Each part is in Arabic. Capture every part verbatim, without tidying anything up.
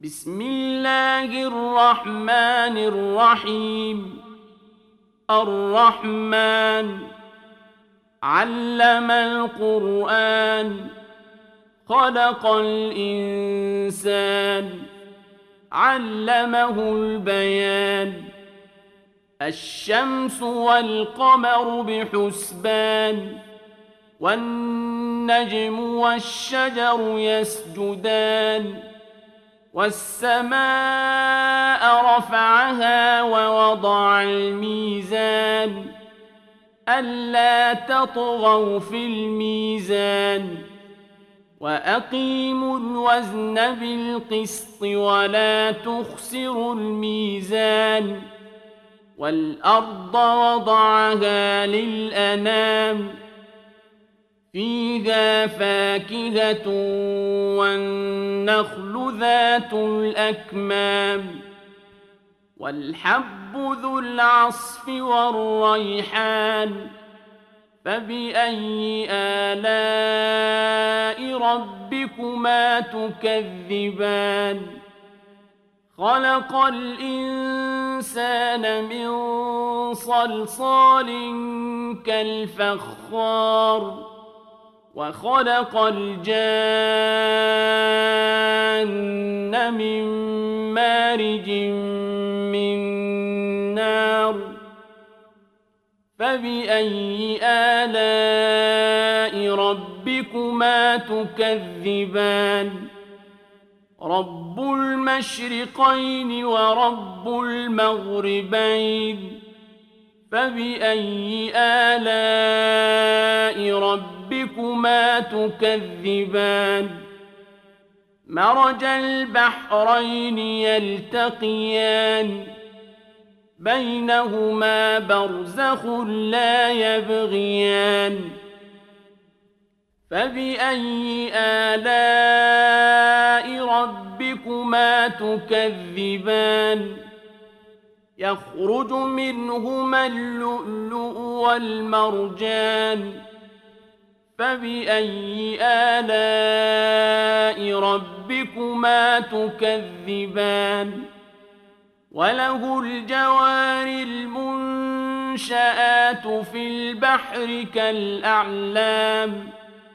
بسم الله الرحمن الرحيم. الرحمن علم القرآن خلق الإنسان علمه البيان. الشمس والقمر بحسبان والنجم والشجر يسجدان والسماء رفعها ووضع الميزان ألا تطغوا في الميزان وأقيموا الوزن بالقسط ولا تخسروا الميزان والأرض وضعها للأنام فيها فاكهة والنخل ذات الأكمام والحب ذو العصف والريحان فبأي آلاء ربكما تكذبان. خلق الإنسان من صلصال كالفخار وخلق الجان من مارج من نار فبأي آلاء ربكما تكذبان. رب المشرقين ورب المغربين فبأي آلاء ربكما تكذبان. مرج البحرين يلتقيان بينهما برزخ لا يبغيان فبأي آلاء ربكما تكذبان. يخرج منهما اللؤلؤ والمرجان فبأي آلاء ربكما تكذبان. وله الجوار المنشآت في البحر كالأعلام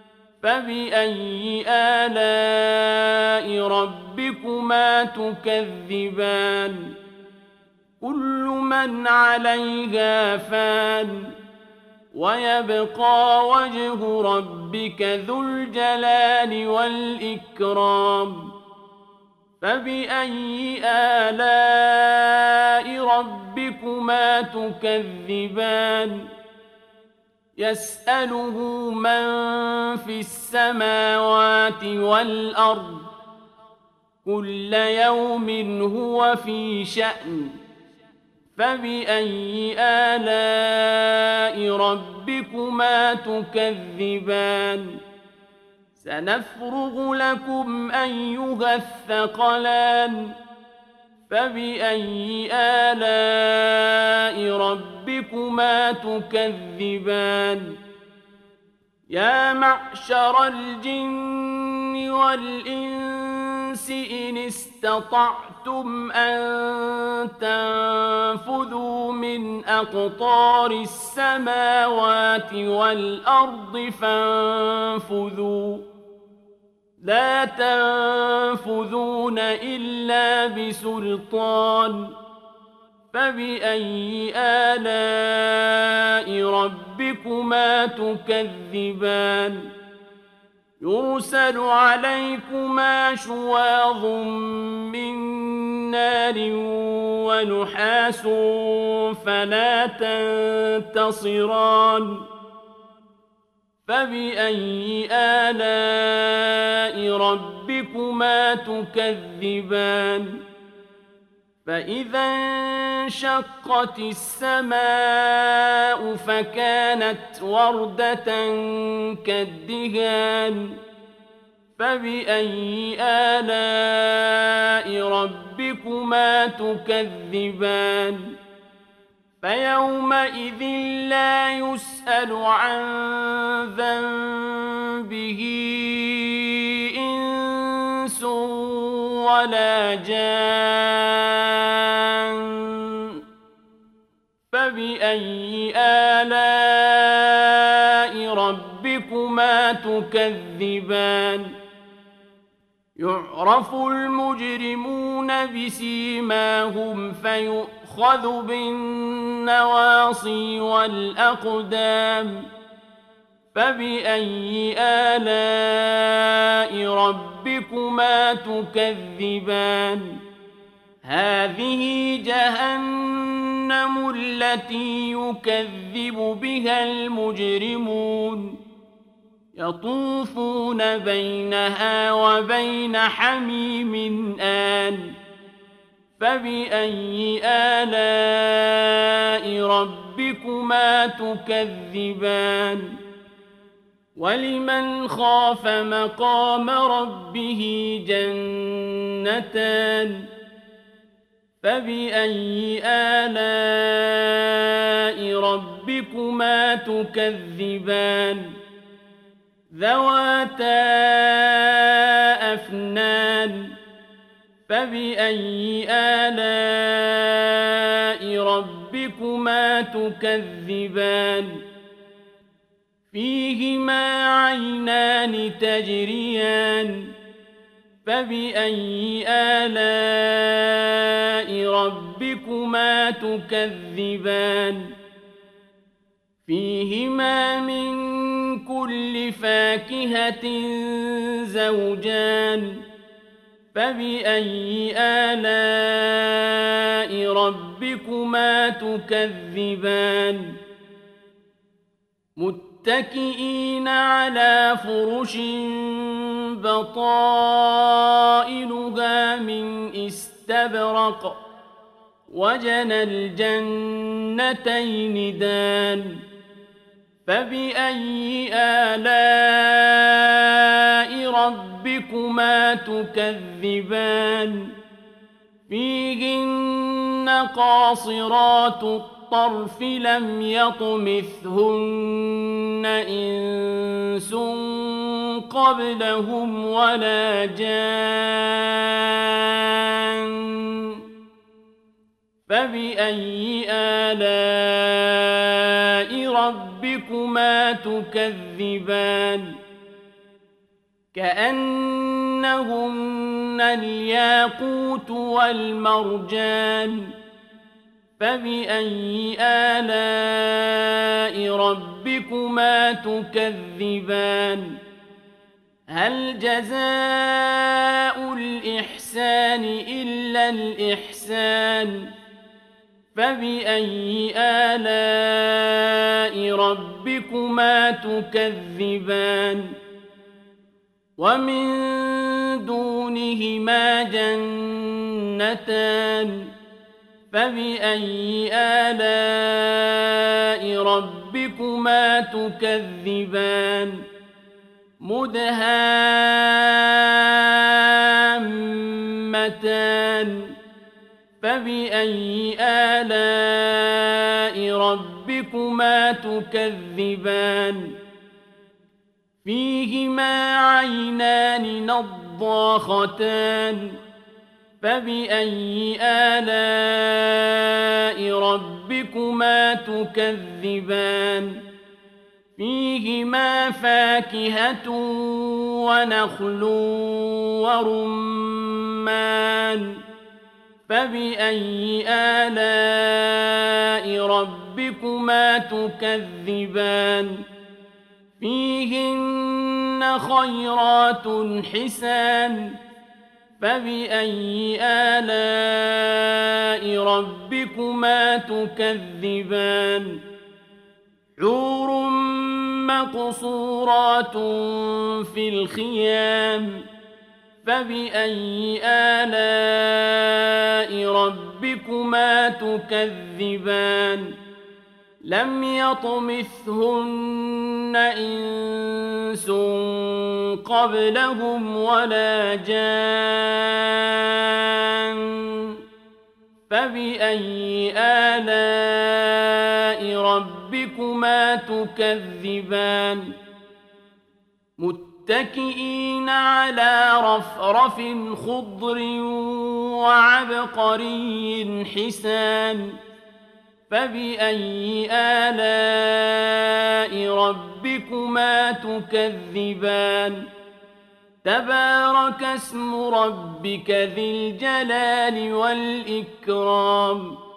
فبأي آلاء ربكما تكذبان. كل من عليها فان ويبقى وجه ربك ذو الجلال والإكرام فبأي آلاء ربكما تكذبان. يسأله من في السماوات والأرض كل يوم هو في شأن فبأي آلاء ربكما تكذبان. سنفرغ لكم أيها الثقلان فبأي آلاء ربكما تكذبان. يا معشر الجن والإنس إن استطعتم أن تنفذوا من أقطار السماوات والأرض فانفذوا لا تنفذون إلا بسلطان فبأي آلاء ربكما تكذبان. يرسل عليكما شواظ من نار ونحاس فلا تنتصران فبأي آلاء ربكما تكذبان. فإذا انشقت السماء فكانت وردة كالدهان فبأي آلاء ربكما تكذبان. فيومئذ لا يسأل عن ذنبه إنس ولا جان فبأي آلاء ربكما تكذبان يعرف المجرمون بسيماهم فيؤخذ بالنواصي والأقدام فبأي آلاء ربكما تكذبان هذه جهنم التي يكذب بها المجرمون يطوفون بينها وبين حميم آن فبأي آلاء ربكما تكذبان ولمن خاف مقام ربه جنتان فبأي آلاء ربكما تكذبان ذواتا أفنان فبأي آلاء ربكما تكذبان فيهما عينان تجريان فبأي آلاء ربكما تكذبان فيهما من كل فاكهة زوجان فبأي آلاء ربكما تكذبان متكئين على فرش بطائنها من استبرق وجنى الجنتين دان فبأي آلاء ربكما تكذبان فيهن قاصرات الطرف لم يطمثهن إنس قبلهم ولا جان فبأي آلاء ربكما تكذبان كأنهن الياقوت والمرجان فبأي آلاء ربكما تكذبان هل جزاء الإحسان إلا الإحسان فبأي آلاء ربكما تكذبان ومن دونهما جنتان فبأي آلاء ربكما تكذبان مدهامتان فبأي آلاء ربكما تكذبان فيهما عينان نضاختان فبأي آلاء ربكما تكذبان فيهما فاكهة ونخل ورمان فبأي آلاء ربكما تكذبان فيهن خيرات حسان فبأي آلاء ربكما تكذبان حور مقصورات في الخيام فبأي آلاء ربكما تكذبان لم يطمثهن إنس قبلهم ولا جان فبأي آلاء ربكما تكذبان متكئين على رفرف خضر وعبقري حسان فبأي آلاء ربكما تكذبان تبارك اسم ربك ذي الجلال والإكرام